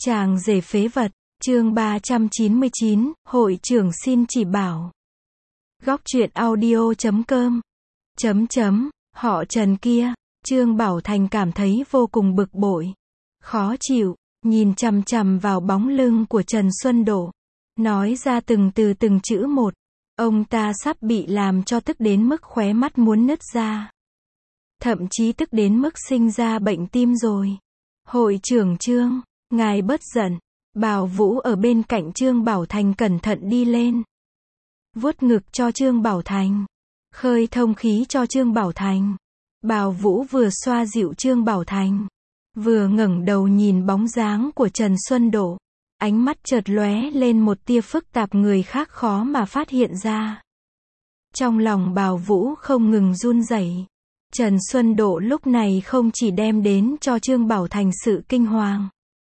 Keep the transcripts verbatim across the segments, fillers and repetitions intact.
Chàng rể phế vật, chương ba trăm chín mươi chín, hội trưởng xin chỉ bảo. Góc truyện audio chấm com. Chấm chấm, họ Trần kia, Trương Bảo Thành cảm thấy vô cùng bực bội. Khó chịu, nhìn chằm chằm vào bóng lưng của Trần Xuân Độ. Nói ra từng từ từng chữ một. Ông ta sắp bị làm cho tức đến mức khóe mắt muốn nứt ra. Thậm chí tức đến mức sinh ra bệnh tim rồi. Hội trưởng Trương, ngài bớt giận. Bào Vũ ở bên cạnh Trương Bảo Thành cẩn thận đi lên. Vuốt ngực cho Trương Bảo Thành. Khơi thông khí cho Trương Bảo Thành. Bào Vũ vừa xoa dịu Trương Bảo Thành, vừa ngẩng đầu nhìn bóng dáng của Trần Xuân Độ. Ánh mắt chợt lóe lên một tia phức tạp người khác khó mà phát hiện ra. Trong lòng Bào Vũ không ngừng run rẩy. Trần Xuân Độ lúc này không chỉ đem đến cho Trương Bảo Thành sự kinh hoàng,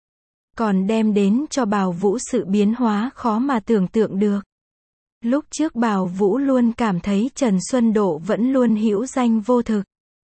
còn đem đến cho Bào Vũ sự biến hóa khó mà tưởng tượng được. Lúc trước Bào Vũ luôn cảm thấy Trần Xuân Độ vẫn luôn hữu danh vô thực,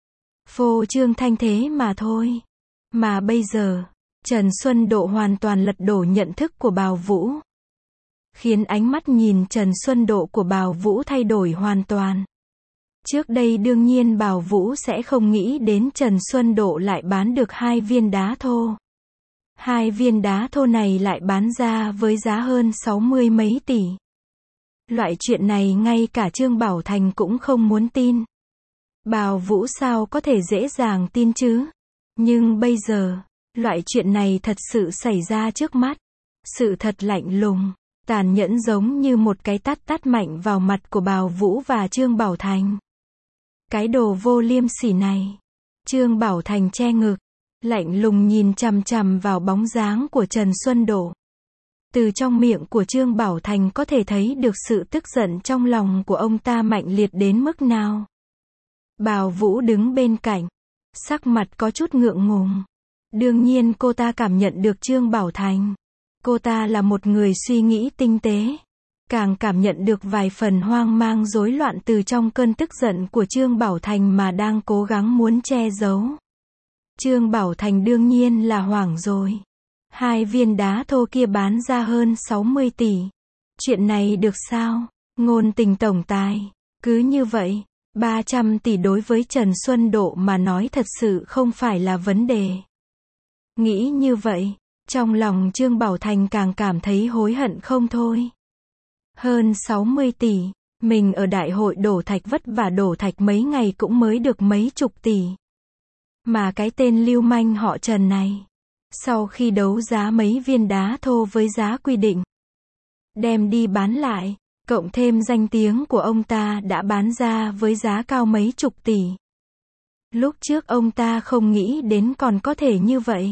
phô trương thanh thế mà thôi. Mà bây giờ, Trần Xuân Độ hoàn toàn lật đổ nhận thức của Bào Vũ, khiến ánh mắt nhìn Trần Xuân Độ của Bào Vũ thay đổi hoàn toàn. Trước đây đương nhiên Bào Vũ sẽ không nghĩ đến Trần Xuân Độ lại bán được hai viên đá thô. Hai viên đá thô này lại bán ra với giá hơn sáu mươi mấy tỷ. Loại chuyện này ngay cả Trương Bảo Thành cũng không muốn tin. Bào Vũ sao có thể dễ dàng tin chứ? Nhưng bây giờ, loại chuyện này thật sự xảy ra trước mắt. Sự thật lạnh lùng, tàn nhẫn giống như một cái tát tát mạnh vào mặt của Bào Vũ và Trương Bảo Thành. Cái đồ vô liêm sỉ này. Trương Bảo Thành che ngực, lạnh lùng nhìn chằm chằm vào bóng dáng của Trần Xuân Độ. Từ trong miệng của Trương Bảo Thành có thể thấy được sự tức giận trong lòng của ông ta mạnh liệt đến mức nào. Bào Vũ đứng bên cạnh, sắc mặt có chút ngượng ngùng. Đương nhiên cô ta cảm nhận được Trương Bảo Thành. Cô ta là một người suy nghĩ tinh tế. Càng cảm nhận được vài phần hoang mang rối loạn từ trong cơn tức giận của Trương Bảo Thành mà đang cố gắng muốn che giấu. Trương Bảo Thành đương nhiên là hoảng rồi. Hai viên đá thô kia bán ra hơn sáu mươi tỷ. Chuyện này được sao? Ngôn tình tổng tài. Cứ như vậy, ba trăm tỷ đối với Trần Xuân Độ mà nói thật sự không phải là vấn đề. Nghĩ như vậy, trong lòng Trương Bảo Thành càng cảm thấy hối hận không thôi. Hơn sáu mươi tỷ, mình ở đại hội đổ thạch vất vả đổ thạch mấy ngày cũng mới được mấy chục tỷ. Mà cái tên lưu manh họ Trần này, sau khi đấu giá mấy viên đá thô với giá quy định, đem đi bán lại, cộng thêm danh tiếng của ông ta đã bán ra với giá cao mấy chục tỷ. Lúc trước ông ta không nghĩ đến còn có thể như vậy.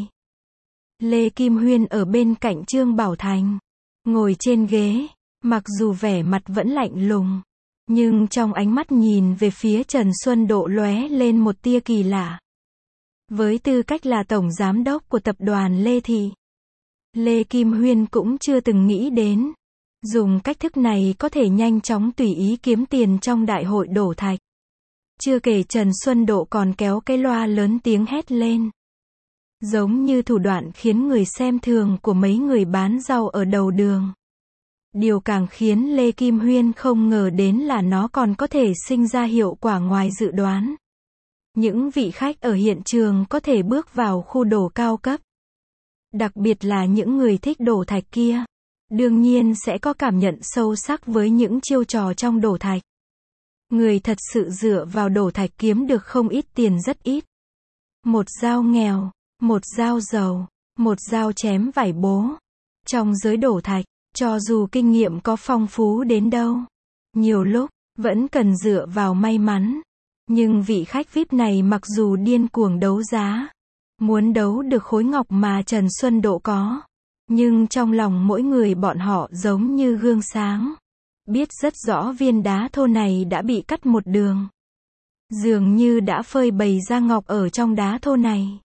Lê Kim Huyên ở bên cạnh Trương Bảo Thành, ngồi trên ghế, mặc dù vẻ mặt vẫn lạnh lùng, nhưng trong ánh mắt nhìn về phía Trần Xuân Độ lóe lên một tia kỳ lạ. Với tư cách là tổng giám đốc của tập đoàn Lê Thị, Lê Kim Huyên cũng chưa từng nghĩ đến dùng cách thức này có thể nhanh chóng tùy ý kiếm tiền trong đại hội đổ thạch. Chưa kể Trần Xuân Độ còn kéo cái loa lớn tiếng hét lên, giống như thủ đoạn khiến người xem thường của mấy người bán rau ở đầu đường. Điều càng khiến Lê Kim Huyên không ngờ đến là nó còn có thể sinh ra hiệu quả ngoài dự đoán. Những vị khách ở hiện trường có thể bước vào khu đổ cao cấp. Đặc biệt là những người thích đổ thạch kia. Đương nhiên sẽ có cảm nhận sâu sắc với những chiêu trò trong đổ thạch. Người thật sự dựa vào đổ thạch kiếm được không ít tiền rất ít. Một dao nghèo, một dao giàu, một dao chém vải bố. Trong giới đổ thạch, cho dù kinh nghiệm có phong phú đến đâu, nhiều lúc, vẫn cần dựa vào may mắn. Nhưng vị khách vi ai pi này mặc dù điên cuồng đấu giá, muốn đấu được khối ngọc mà Trần Xuân Độ có, nhưng trong lòng mỗi người bọn họ giống như gương sáng. Biết rất rõ viên đá thô này đã bị cắt một đường. Dường như đã phơi bày ra ngọc ở trong đá thô này.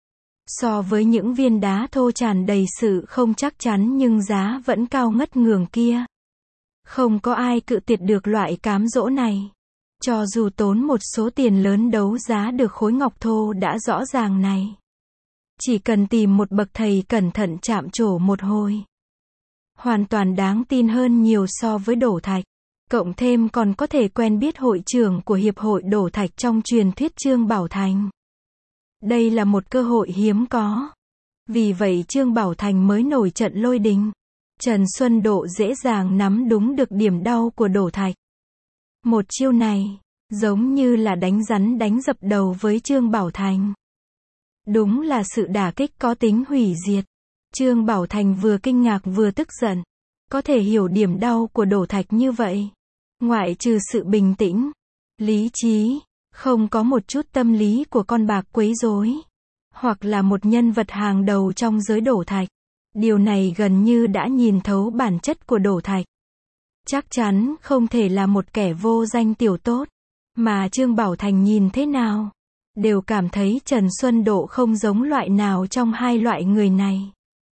So với những viên đá thô tràn đầy sự không chắc chắn nhưng giá vẫn cao ngất ngường kia, không có ai cự tuyệt được loại cám dỗ này. Cho dù tốn một số tiền lớn đấu giá được khối ngọc thô đã rõ ràng này, Chỉ cần tìm một bậc thầy cẩn thận chạm trổ một hồi. Hoàn toàn đáng tin hơn nhiều so với đổ thạch. Cộng thêm còn có thể quen biết hội trưởng của Hiệp hội Đổ thạch trong truyền thuyết Trương Bảo Thành. Đây là một cơ hội hiếm có. Vì vậy Trương Bảo Thành mới nổi trận lôi đình. Trần Xuân Độ dễ dàng nắm đúng được điểm đau của đổ thạch. Một chiêu này, giống như là đánh rắn đánh dập đầu với Trương Bảo Thành. Đúng là sự đả kích có tính hủy diệt. Trương Bảo Thành vừa kinh ngạc vừa tức giận. Có thể hiểu điểm đau của đổ thạch như vậy. Ngoại trừ sự bình tĩnh, lý trí, không có một chút tâm lý của con bạc quấy rối. Hoặc là một nhân vật hàng đầu trong giới đổ thạch. Điều này gần như đã nhìn thấu bản chất của đổ thạch. Chắc chắn không thể là một kẻ vô danh tiểu tốt. Mà Trương Bảo Thành nhìn thế nào? Đều cảm thấy Trần Xuân Độ không giống loại nào trong hai loại người này.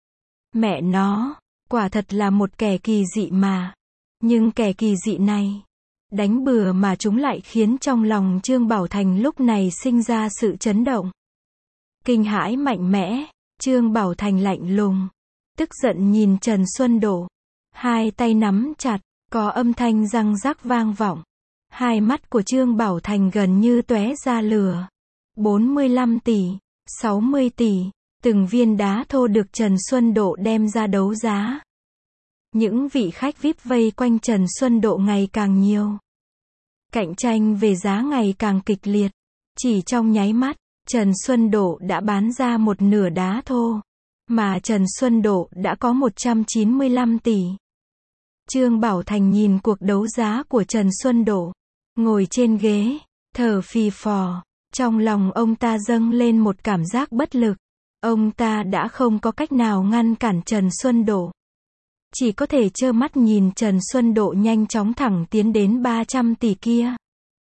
Mẹ nó, quả thật là một kẻ kỳ dị mà. Nhưng kẻ kỳ dị này, đánh bừa mà chúng lại khiến trong lòng Trương Bảo Thành lúc này sinh ra sự chấn động. Kinh hãi mạnh mẽ, Trương Bảo Thành lạnh lùng, tức giận nhìn Trần Xuân Độ. Hai tay nắm chặt, có âm thanh răng rắc vang vọng. Hai mắt của Trương Bảo Thành gần như tóe ra lửa. bốn mươi lăm tỷ, sáu mươi tỷ, từng viên đá thô được Trần Xuân Độ đem ra đấu giá. Những vị khách vi ai pi vây quanh Trần Xuân Độ ngày càng nhiều. Cạnh tranh về giá ngày càng kịch liệt. Chỉ trong nháy mắt, Trần Xuân Độ đã bán ra một nửa đá thô. Mà Trần Xuân Độ đã có một trăm chín mươi lăm tỷ. Trương Bảo Thành nhìn cuộc đấu giá của Trần Xuân Độ. Ngồi trên ghế, thở phì phò. Trong lòng ông ta dâng lên một cảm giác bất lực. Ông ta đã không có cách nào ngăn cản Trần Xuân Độ. Chỉ có thể trơ mắt nhìn Trần Xuân Độ nhanh chóng thẳng tiến đến ba trăm tỷ kia.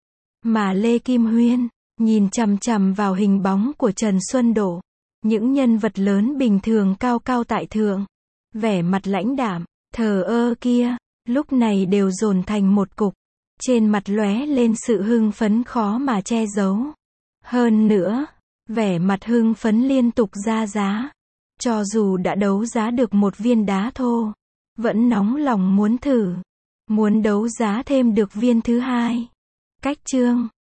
Mà Lê Kim Huyên, nhìn chằm chằm vào hình bóng của Trần Xuân Độ. Những nhân vật lớn bình thường cao cao tại thượng. Vẻ mặt lãnh đạm, thờ ơ kia, lúc này đều dồn thành một cục. Trên mặt lóe lên sự hưng phấn khó mà che giấu. Hơn nữa, vẻ mặt hưng phấn liên tục ra giá. Cho dù đã đấu giá được một viên đá thô, vẫn nóng lòng muốn thử. Muốn đấu giá thêm được viên thứ hai. Cách chương